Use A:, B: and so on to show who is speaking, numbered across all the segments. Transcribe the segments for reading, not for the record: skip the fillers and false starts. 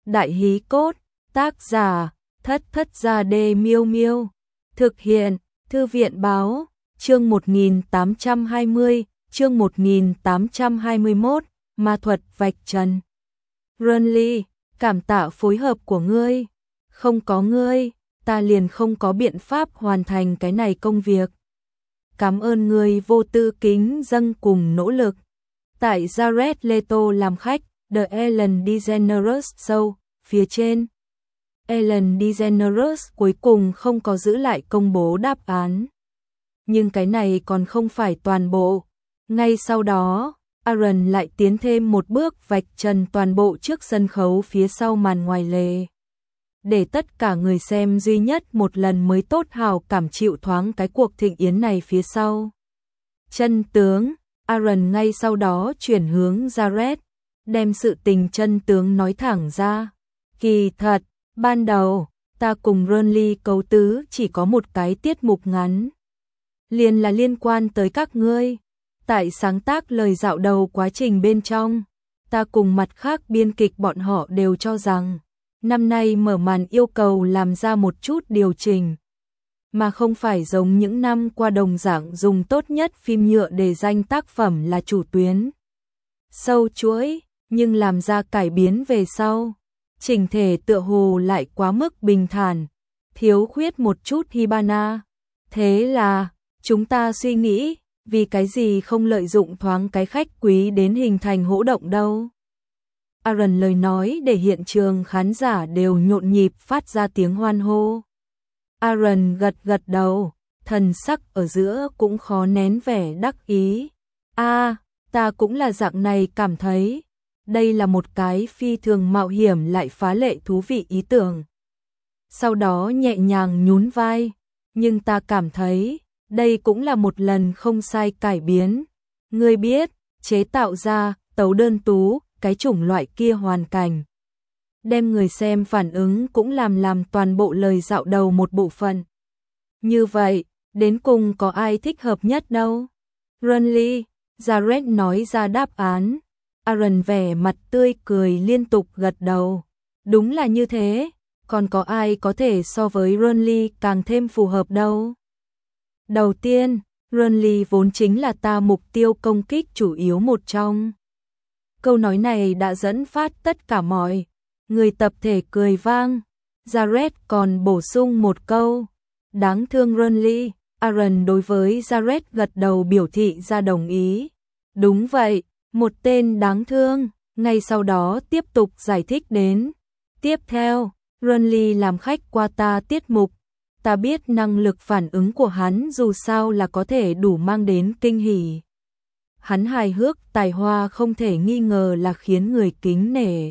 A: Đại hí cốt, tác giả, Thất Thất Gia Đê Miêu Miêu. Thực hiện, Thư viện báo, chương 1820, chương 1821, ma thuật vạch trần. Renly, cảm tạ phối hợp của ngươi. Không có ngươi, ta liền không có biện pháp hoàn thành cái này công việc. Cảm ơn ngươi vô tư kính dâng cùng nỗ lực. Tại Jared Leto làm khách, The Ellen DeGeneres Show, phía trên. Ellen DeGeneres cuối cùng không có giữ lại công bố đáp án. Nhưng cái này còn không phải toàn bộ. Ngay sau đó, Aaron lại tiến thêm một bước vạch trần toàn bộ trước sân khấu phía sau màn ngoài lề. Để tất cả người xem duy nhất một lần mới tốt hào cảm chịu thoáng cái cuộc thịnh yến này phía sau. Chân tướng, Aaron ngay sau đó chuyển hướng Jared, đem sự tình chân tướng nói thẳng ra. Kỳ thật, ban đầu, ta cùng Renly cấu tứ chỉ có một cái tiết mục ngắn. Liền là liên quan tới các ngươi. Tại sáng tác lời dạo đầu quá trình bên trong, ta cùng mặt khác biên kịch bọn họ đều cho rằng, năm nay mở màn yêu cầu làm ra một chút điều chỉnh, mà không phải giống những năm qua đồng dạng dùng tốt nhất phim nhựa để danh tác phẩm là chủ tuyến. Sâu chuỗi, nhưng làm ra cải biến về sau, chỉnh thể tựa hồ lại quá mức bình thản, thiếu khuyết một chút Hibana. Thế là, chúng ta suy nghĩ, vì cái gì không lợi dụng thoáng cái khách quý đến hình thành hỗ động đâu. Aaron lời nói để hiện trường khán giả đều nhộn nhịp phát ra tiếng hoan hô. Aaron gật gật đầu, thần sắc ở giữa cũng khó nén vẻ đắc ý. Ta cũng là dạng này cảm thấy. Đây là một cái phi thường mạo hiểm lại phá lệ thú vị ý tưởng. Sau đó nhẹ nhàng nhún vai, nhưng ta cảm thấy, đây cũng là một lần không sai cải biến. Ngươi biết, chế tạo ra tấu đơn tú, cái chủng loại kia hoàn cảnh. Đem người xem phản ứng cũng làm toàn bộ lời dạo đầu một bộ phận. Như vậy, đến cùng có ai thích hợp nhất đâu? Renly, Jared nói ra đáp án. Aaron vẻ mặt tươi cười liên tục gật đầu. Đúng là như thế, còn có ai có thể so với Renly càng thêm phù hợp đâu? Đầu tiên, Renly vốn chính là ta mục tiêu công kích chủ yếu một trong. Câu nói này đã dẫn phát tất cả mọi người tập thể cười vang. Jared còn bổ sung một câu. Đáng thương Renly. Aaron đối với Jared gật đầu biểu thị ra đồng ý. Đúng vậy, một tên đáng thương. Ngay sau đó tiếp tục giải thích đến. Tiếp theo, Renly làm khách qua ta tiết mục. Ta biết năng lực phản ứng của hắn dù sao là có thể đủ mang đến kinh hỉ. Hắn hài hước tài hoa không thể nghi ngờ là khiến người kính nể.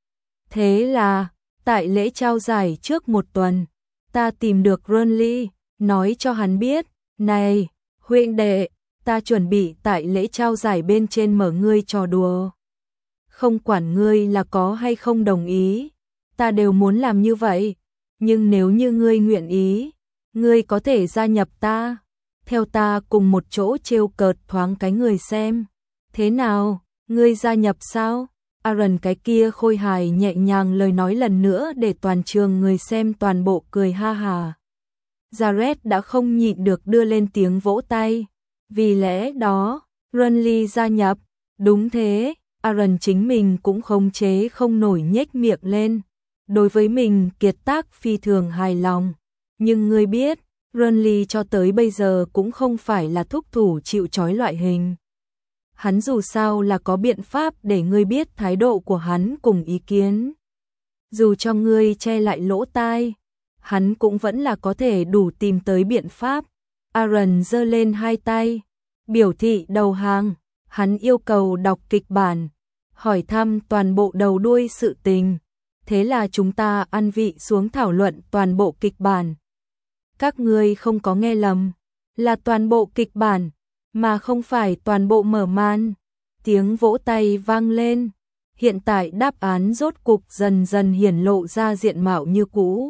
A: Thế là, tại lễ trao giải trước một tuần, ta tìm được Renly, nói cho hắn biết, này, huynh đệ, ta chuẩn bị tại lễ trao giải bên trên mở ngươi trò đùa. Không quản ngươi là có hay không đồng ý, ta đều muốn làm như vậy, nhưng nếu như ngươi nguyện ý, ngươi có thể gia nhập ta. Theo ta cùng một chỗ trêu cợt thoáng cái người xem. Thế nào, ngươi gia nhập sao? Aaron cái kia khôi hài nhẹ nhàng lời nói lần nữa để toàn trường người xem toàn bộ cười ha hà. Jared đã không nhịn được đưa lên tiếng vỗ tay. Vì lẽ đó, Renly gia nhập. Đúng thế, Aaron chính mình cũng khống chế không nổi nhếch miệng lên. Đối với mình kiệt tác phi thường hài lòng. Nhưng ngươi biết, Renly cho tới bây giờ cũng không phải là thúc thủ chịu trói loại hình. Hắn dù sao là có biện pháp để ngươi biết thái độ của hắn cùng ý kiến. Dù cho ngươi che lại lỗ tai, hắn cũng vẫn là có thể đủ tìm tới biện pháp. Aaron giơ lên hai tay, biểu thị đầu hàng. Hắn yêu cầu đọc kịch bản, hỏi thăm toàn bộ đầu đuôi sự tình. Thế là chúng ta ăn vị xuống thảo luận toàn bộ kịch bản. Các ngươi không có nghe lầm, là toàn bộ kịch bản, mà không phải toàn bộ mở màn. Tiếng vỗ tay vang lên. Hiện tại đáp án rốt cục dần dần hiển lộ ra diện mạo như cũ.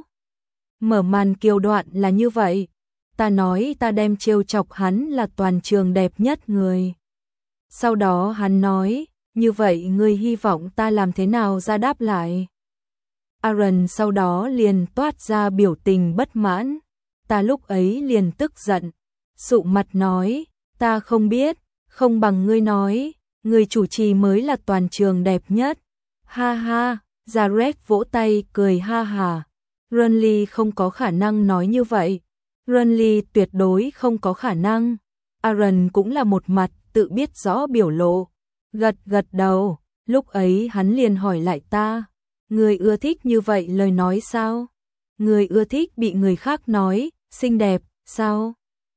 A: Mở màn kiều đoạn là như vậy. Ta nói ta đem trêu chọc hắn là toàn trường đẹp nhất người. Sau đó hắn nói, như vậy ngươi hy vọng ta làm thế nào ra đáp lại? Aaron sau đó liền toát ra biểu tình bất mãn. Ta lúc ấy liền tức giận, sụ mặt nói, ta không biết, không bằng ngươi nói, người chủ trì mới là toàn trường đẹp nhất. Ha ha, Jared vỗ tay cười ha hà. Renly không có khả năng nói như vậy. Renly tuyệt đối không có khả năng. Aaron cũng là một mặt tự biết rõ biểu lộ. Gật gật đầu, lúc ấy hắn liền hỏi lại ta. Người ưa thích như vậy lời nói sao? Người ưa thích bị người khác nói, xinh đẹp, sao?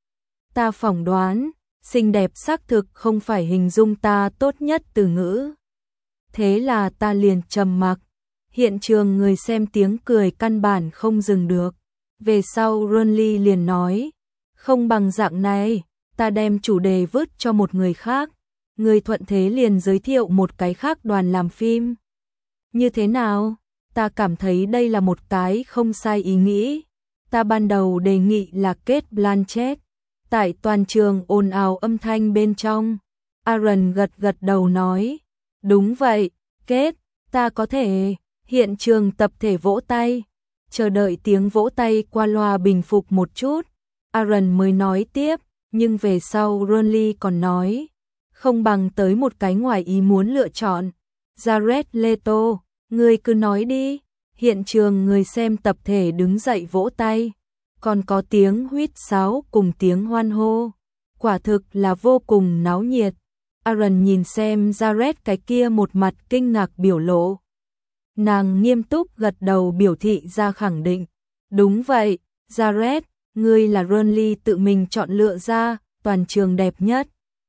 A: Ta phỏng đoán, xinh đẹp xác thực không phải hình dung ta tốt nhất từ ngữ. Thế là ta liền trầm mặc. Hiện trường người xem tiếng cười căn bản không dừng được. Về sau Renly liền nói, không bằng dạng này, ta đem chủ đề vứt cho một người khác. Người thuận thế liền giới thiệu một cái khác đoàn làm phim. Như thế nào? Ta cảm thấy đây là một cái không sai ý nghĩ. Ta ban đầu đề nghị là Cate Blanchett. Tại toàn trường ồn ào âm thanh bên trong. Aaron gật gật đầu nói, đúng vậy, Cate, ta có thể. Hiện trường tập thể vỗ tay. Chờ đợi tiếng vỗ tay qua loa bình phục một chút. Aaron mới nói tiếp, nhưng về sau Renly còn nói, không bằng tới một cái ngoài ý muốn lựa chọn. Jared Leto, người cứ nói đi. Hiện trường người xem tập thể đứng dậy vỗ tay. Còn có tiếng huýt sáo cùng tiếng hoan hô. Quả thực là vô cùng náo nhiệt. Aaron nhìn xem Jared cái kia một mặt kinh ngạc biểu lộ. Nàng nghiêm túc gật đầu biểu thị ra khẳng định. Đúng vậy, Jared, ngươi là Renly tự mình chọn lựa ra, toàn trường đẹp nhất.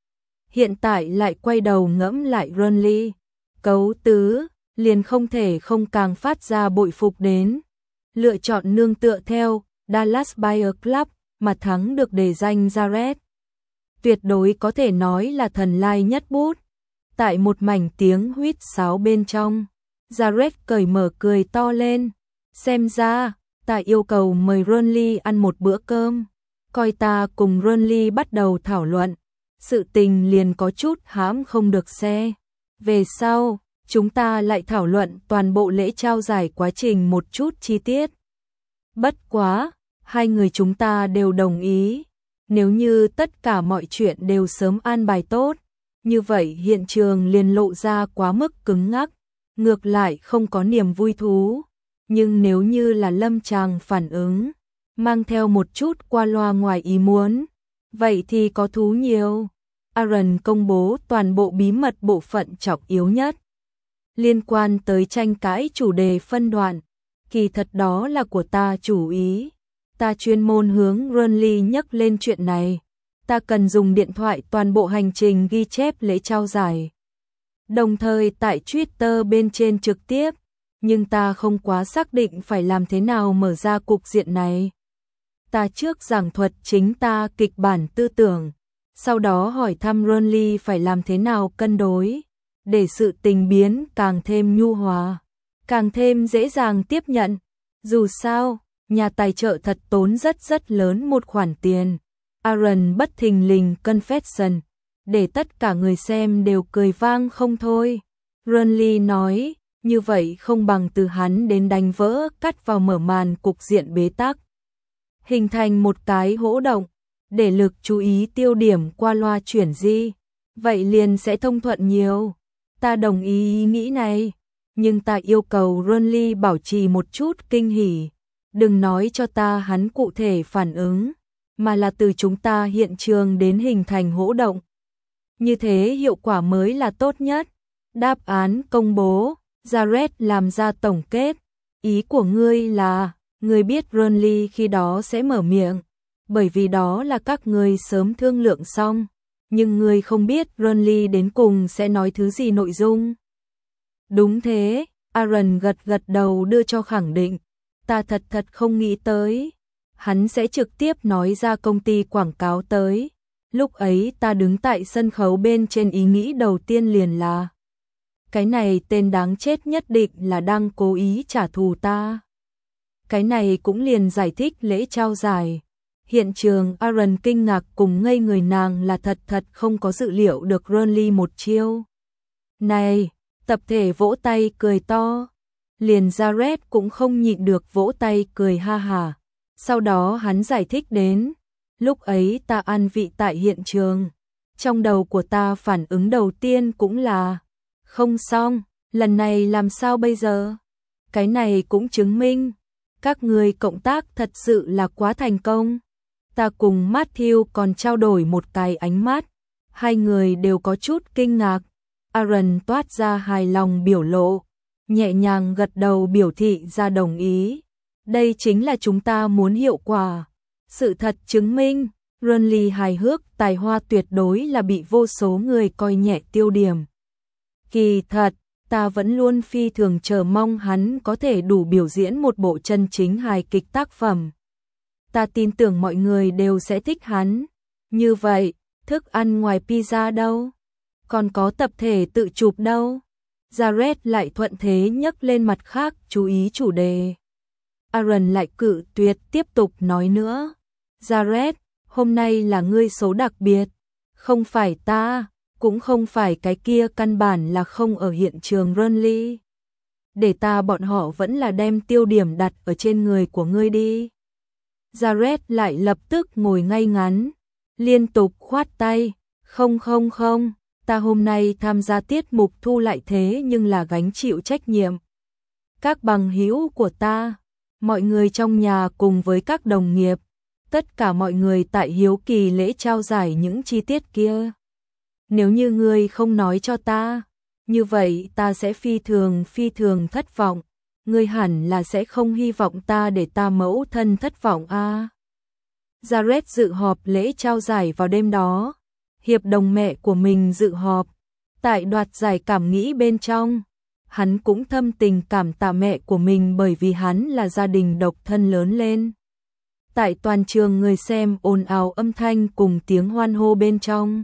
A: Hiện tại lại quay đầu ngẫm lại Renly. Cấu tứ, liền không thể không càng phát ra bội phục đến. Lựa chọn nương tựa theo Dallas Buyers Club mà thắng được đề danh Jared. Tuyệt đối có thể nói là thần lai nhất bút. Tại một mảnh tiếng huýt sáo bên trong, Jared cởi mở cười to lên. Xem ra, ta yêu cầu mời Renly ăn một bữa cơm. Coi ta cùng Renly bắt đầu thảo luận. Sự tình liền có chút hãm không được xe. Về sau, chúng ta lại thảo luận toàn bộ lễ trao giải quá trình một chút chi tiết. Bất quá, hai người chúng ta đều đồng ý. Nếu như tất cả mọi chuyện đều sớm an bài tốt, như vậy hiện trường liền lộ ra quá mức cứng ngắc, ngược lại không có niềm vui thú. Nhưng nếu như là lâm tràng phản ứng, mang theo một chút qua loa ngoài ý muốn, vậy thì có thú nhiều. Aaron công bố toàn bộ bí mật bộ phận trọng yếu nhất. Liên quan tới tranh cãi chủ đề phân đoạn, kỳ thật đó là của ta chủ ý. Ta chuyên môn hướng Renly nhắc lên chuyện này. Ta cần dùng điện thoại toàn bộ hành trình ghi chép lễ trao giải. Đồng thời tại Twitter bên trên trực tiếp, nhưng ta không quá xác định phải làm thế nào mở ra cục diện này. Ta trước giảng thuật chính ta kịch bản tư tưởng, sau đó hỏi thăm Renly phải làm thế nào cân đối, để sự tình biến càng thêm nhu hòa, càng thêm dễ dàng tiếp nhận. Dù sao, nhà tài trợ thật tốn rất lớn một khoản tiền. Aaron bất thình lình confession, để tất cả người xem đều cười vang không thôi. Renly nói, như vậy không bằng từ hắn đến đánh vỡ cắt vào mở màn cục diện bế tắc. Hình thành một cái hỗ động, để lực chú ý tiêu điểm qua loa chuyển di. Vậy liền sẽ thông thuận nhiều. Ta đồng ý nghĩ này, nhưng ta yêu cầu Renly bảo trì một chút kinh hỉ. Đừng nói cho ta hắn cụ thể phản ứng, mà là từ chúng ta hiện trường đến hình thành hỗ động. Như thế hiệu quả mới là tốt nhất. Đáp án công bố, Jared làm ra tổng kết. Ý của ngươi là, ngươi biết Renly khi đó sẽ mở miệng, bởi vì đó là các ngươi sớm thương lượng xong, nhưng ngươi không biết Renly đến cùng sẽ nói thứ gì nội dung. Đúng thế, Aaron gật gật đầu đưa cho khẳng định. Ta thật không nghĩ tới, hắn sẽ trực tiếp nói ra công ty quảng cáo tới. Lúc ấy ta đứng tại sân khấu bên trên ý nghĩ đầu tiên liền là, cái này tên đáng chết nhất định là đang cố ý trả thù ta. Cái này cũng liền giải thích lễ trao giải. Hiện trường Aaron kinh ngạc cùng ngây người, nàng là thật không có dự liệu được Renly một chiêu này. Tập thể vỗ tay cười to. liền Jared cũng không nhịn được vỗ tay cười ha hả. Sau đó hắn giải thích đến, lúc ấy ta ăn vị tại hiện trường. Trong đầu của ta phản ứng đầu tiên cũng là, không xong, lần này làm sao bây giờ? Cái này cũng chứng minh, các người cộng tác thật sự là quá thành công. Ta cùng Matthew còn trao đổi một cái ánh mắt, hai người đều có chút kinh ngạc. Aaron toát ra hài lòng biểu lộ, nhẹ nhàng gật đầu biểu thị ra đồng ý. Đây chính là chúng ta muốn hiệu quả. Sự thật chứng minh, Ronly hài hước tài hoa tuyệt đối là bị vô số người coi nhẹ tiêu điểm. Kỳ thật, ta vẫn luôn phi thường chờ mong hắn có thể đủ biểu diễn một bộ chân chính hài kịch tác phẩm. Ta tin tưởng mọi người đều sẽ thích hắn. Như vậy, thức ăn ngoài pizza đâu? Còn có tập thể tự chụp đâu? Jared lại thuận thế nhấc lên mặt khác chú ý chủ đề. Aaron lại cự tuyệt tiếp tục nói nữa. Jared, hôm nay là ngươi số đặc biệt. Không phải ta, cũng không phải cái kia, căn bản là không ở hiện trường Ronly. Để ta bọn họ vẫn là đem tiêu điểm đặt ở trên người của ngươi đi. Jared lại lập tức ngồi ngay ngắn, liên tục khoát tay. Không, ta hôm nay tham gia tiết mục thu lại thế nhưng là gánh chịu trách nhiệm. Các bằng hữu của ta, mọi người trong nhà cùng với các đồng nghiệp, tất cả mọi người tại hiếu kỳ lễ trao giải những chi tiết kia. Nếu như ngươi không nói cho ta, như vậy ta sẽ phi thường thất vọng. Ngươi hẳn là sẽ không hy vọng ta để ta mẫu thân thất vọng a. Jared dự họp lễ trao giải vào đêm đó. Hiệp đồng mẹ của mình dự họp. Tại đoạt giải cảm nghĩ bên trong, hắn cũng thâm tình cảm tạ mẹ của mình bởi vì hắn là gia đình độc thân lớn lên. Tại toàn trường người xem ồn ào âm thanh cùng tiếng hoan hô bên trong.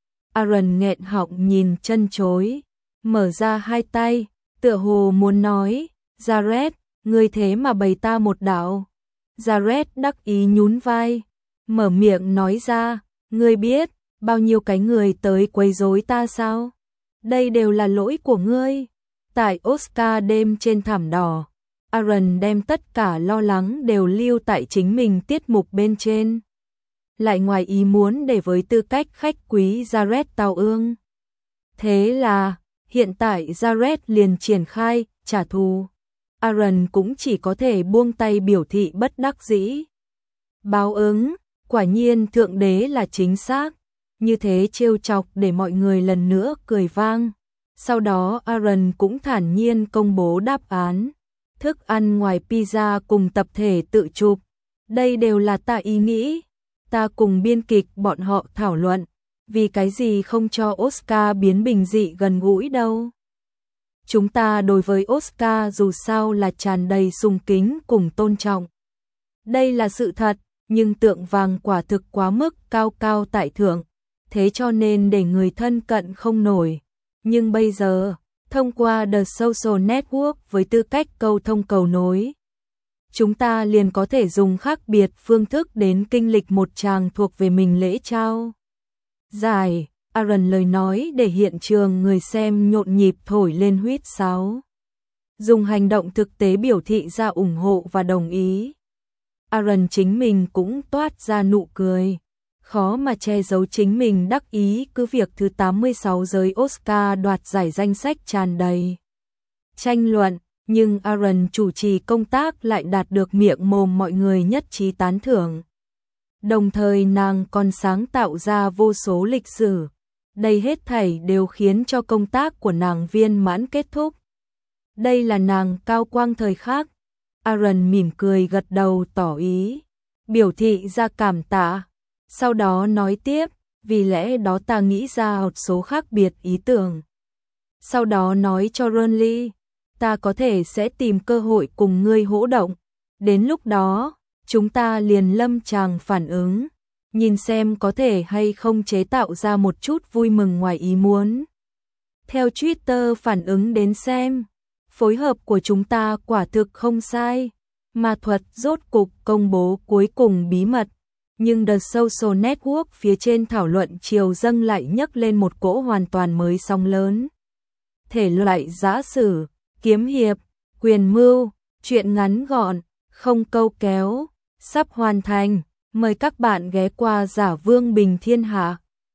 A: Aaron nghẹn họng nhìn chân chối, mở ra hai tay, tựa hồ muốn nói, Jared, ngươi thế mà bày ta một đạo. Jared đắc ý nhún vai, mở miệng nói ra, ngươi biết bao nhiêu cái người tới quấy rối ta sao? Đây đều là lỗi của ngươi. Tại Oscar đêm trên thảm đỏ, Aaron đem tất cả lo lắng đều lưu tại chính mình tiết mục bên trên. Lại ngoài ý muốn để với tư cách khách quý Jared tao ương. Thế là, hiện tại Jared liền triển khai, trả thù. Aaron cũng chỉ có thể buông tay biểu thị bất đắc dĩ. Báo ứng, quả nhiên thượng đế là chính xác. Như thế trêu chọc để mọi người lần nữa cười vang. Sau đó Aaron cũng thản nhiên công bố đáp án. Thức ăn ngoài pizza cùng tập thể tự chụp. Đây đều là ta ý nghĩ. Ta cùng biên kịch bọn họ thảo luận. Vì cái gì không cho Oscar biến bình dị gần gũi đâu. Chúng ta đối với Oscar dù sao là tràn đầy sùng kính cùng tôn trọng. Đây là sự thật, nhưng tượng vàng quả thực quá mức cao cao tại thượng. Thế cho nên để người thân cận không nổi. Nhưng bây giờ, thông qua The Social Network với tư cách câu thông cầu nối, chúng ta liền có thể dùng khác biệt phương thức đến kinh lịch một tràng thuộc về mình lễ trao giải. Aaron lời nói để hiện trường người xem nhộn nhịp thổi lên huýt sáo. Dùng hành động thực tế biểu thị ra ủng hộ và đồng ý. Aaron chính mình cũng toát ra nụ cười. Khó mà che giấu chính mình đắc ý, cứ việc thứ 86 giới Oscar đoạt giải danh sách tràn đầy tranh luận, nhưng Aaron chủ trì công tác lại đạt được miệng mồm mọi người nhất trí tán thưởng. Đồng thời nàng còn sáng tạo ra vô số lịch sử. Đây hết thảy đều khiến cho công tác của nàng viên mãn kết thúc. Đây là nàng cao quang thời khắc. Aaron mỉm cười gật đầu tỏ ý, biểu thị ra cảm tạ. Sau đó nói tiếp, vì lẽ đó ta nghĩ ra một số khác biệt ý tưởng. Sau đó nói cho Ronly, ta có thể sẽ tìm cơ hội cùng ngươi hỗ động. Đến lúc đó, chúng ta liền lâm tràng phản ứng, nhìn xem có thể hay không chế tạo ra một chút vui mừng ngoài ý muốn. Theo Twitter phản ứng đến xem, phối hợp của chúng ta quả thực không sai. Ma thuật rốt cục công bố cuối cùng bí mật. Nhưng The Social Network phía trên thảo luận chiều dâng lại nhấc lên một cỗ hoàn toàn mới sóng lớn. Thể loại giã sử, kiếm hiệp, Quyền mưu, chuyện ngắn gọn, không câu kéo, sắp hoàn thành. Mời các bạn ghé qua Giả Vương Bình Thiên Hạ.